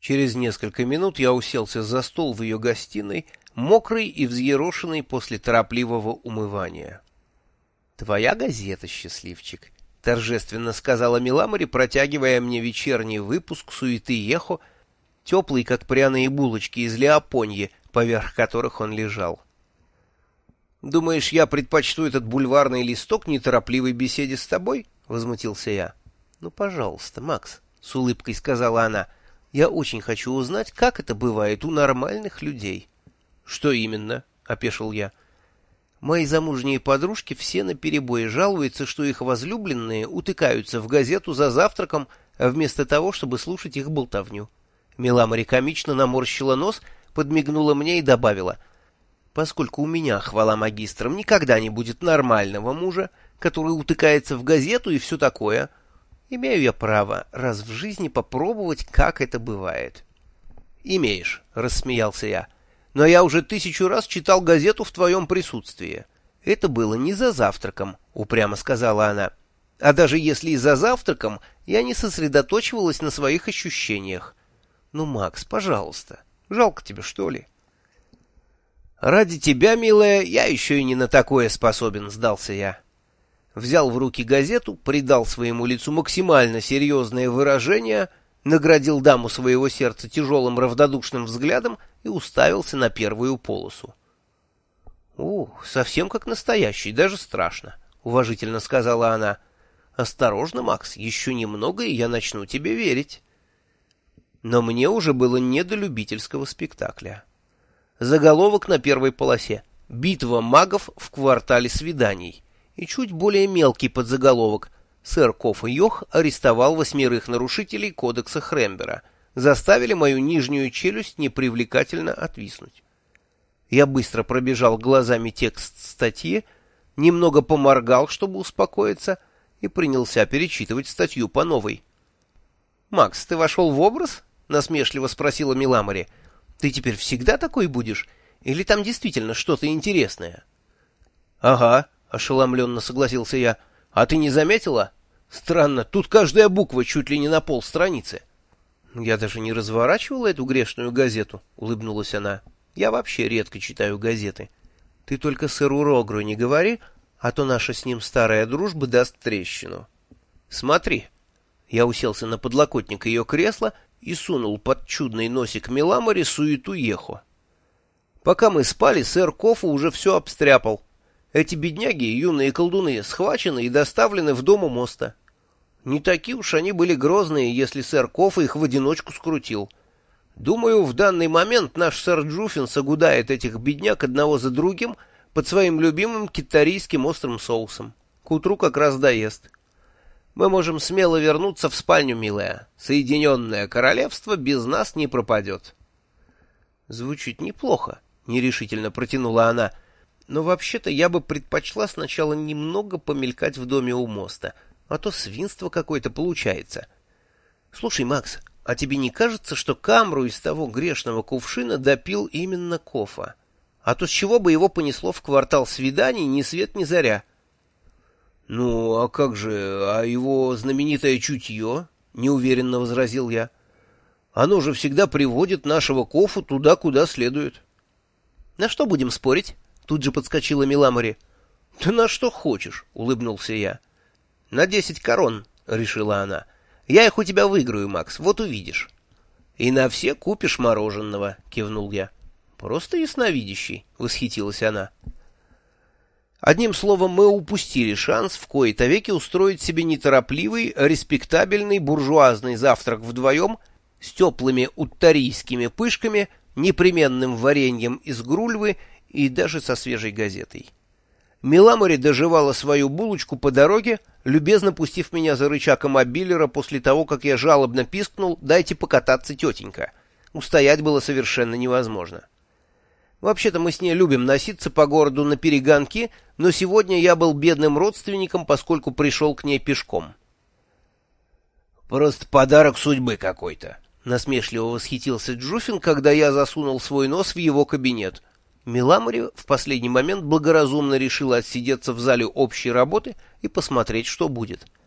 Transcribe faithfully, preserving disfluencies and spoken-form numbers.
Через несколько минут я уселся за стол в ее гостиной, мокрый и взъерошенный после торопливого умывания. — Твоя газета, счастливчик, — торжественно сказала Миламори, протягивая мне вечерний выпуск «Суеты Ехо», теплый, как пряные булочки из Леопоньи, поверх которых он лежал. — Думаешь, я предпочту этот бульварный листок неторопливой беседе с тобой? — возмутился я. — Ну, пожалуйста, Макс, — с улыбкой сказала она, — я очень хочу узнать, как это бывает у нормальных людей. — Что именно? — опешил я. — Мои замужние подружки все наперебой жалуются, что их возлюбленные утыкаются в газету за завтраком, вместо того, чтобы слушать их болтовню. Миламори комично наморщила нос, подмигнула мне и добавила: «Поскольку у меня, хвала магистрам, никогда не будет нормального мужа, который утыкается в газету и все такое, имею я право раз в жизни попробовать, как это бывает». «Имеешь», — рассмеялся я, — «но я уже тысячу раз читал газету в твоем присутствии». «Это было не за завтраком», — упрямо сказала она. «А даже если и за завтраком, я не сосредоточивалась на своих ощущениях. Ну, Макс, пожалуйста, жалко тебе, что ли?» «Ради тебя, милая, я еще и не на такое способен», — сдался я. Взял в руки газету, придал своему лицу максимально серьезное выражение, наградил даму своего сердца тяжелым равнодушным взглядом и уставился на первую полосу. — Ух, совсем как настоящий, даже страшно, — уважительно сказала она. — Осторожно, Макс, еще немного, и я начну тебе верить. Но мне уже было не до любительского спектакля. Заголовок на первой полосе: «Битва магов в квартале свиданий». И чуть более мелкий подзаголовок: «Сэр Коф и Йох арестовал восьмерых нарушителей кодекса Хрембера. Заставили мою нижнюю челюсть непривлекательно отвиснуть». Я быстро пробежал глазами текст статьи, немного поморгал, чтобы успокоиться, и принялся перечитывать статью по новой. «Макс, ты вошел в образ?» — насмешливо спросила Миламори. «Ты теперь всегда такой будешь? Или там действительно что-то интересное?» «Ага», — ошеломленно согласился я. «А ты не заметила? Странно, тут каждая буква чуть ли не на полстраницы». «Я даже не разворачивала эту грешную газету», — улыбнулась она. «Я вообще редко читаю газеты. Ты только сэру Рогру не говори, а то наша с ним старая дружба даст трещину. Смотри». Я уселся на подлокотник ее кресла и сунул под чудный носик Миламори суету Ехо. Пока мы спали, сэр Кофу уже все обстряпал. Эти бедняги, юные колдуны, схвачены и доставлены в дом у моста. Не такие уж они были грозные, если сэр Кофа их в одиночку скрутил. Думаю, в данный момент наш сэр Джуффин согудает этих бедняк одного за другим под своим любимым китарийским острым соусом. К утру как раз доест. Мы можем смело вернуться в спальню, милая. Соединенное Королевство без нас не пропадет. Звучит неплохо, — нерешительно протянула она. Но вообще-то я бы предпочла сначала немного помелькать в доме у моста, а то свинство какое-то получается. Слушай, Макс, а тебе не кажется, что камру из того грешного кувшина допил именно Кофа? А то с чего бы его понесло в квартал свиданий ни свет ни заря? — Ну, а как же, а его знаменитое чутье? — неуверенно возразил я. — Оно же всегда приводит нашего Кофу туда, куда следует. — На что будем спорить? — тут же подскочила Миламори. — Да на что хочешь, — улыбнулся я. — На десять корон, — решила она. — Я их у тебя выиграю, Макс, вот увидишь. — И на все купишь мороженого, — кивнул я. — Просто ясновидящий, — восхитилась она. Одним словом, мы упустили шанс в кои-то веки устроить себе неторопливый, респектабельный буржуазный завтрак вдвоем с теплыми уттарийскими пышками, непременным вареньем из грульвы и даже со свежей газетой. Миламори доживала свою булочку по дороге, любезно пустив меня за рычаг мобилера после того, как я жалобно пискнул: «Дайте покататься, тетенька». Устоять было совершенно невозможно. Вообще-то мы с ней любим носиться по городу на перегонки, но сегодня я был бедным родственником, поскольку пришел к ней пешком. «Просто подарок судьбы какой-то», — насмешливо восхитился Джуффин, когда я засунул свой нос в его кабинет. Миламори в последний момент благоразумно решила отсидеться в зале общей работы и посмотреть, что будет.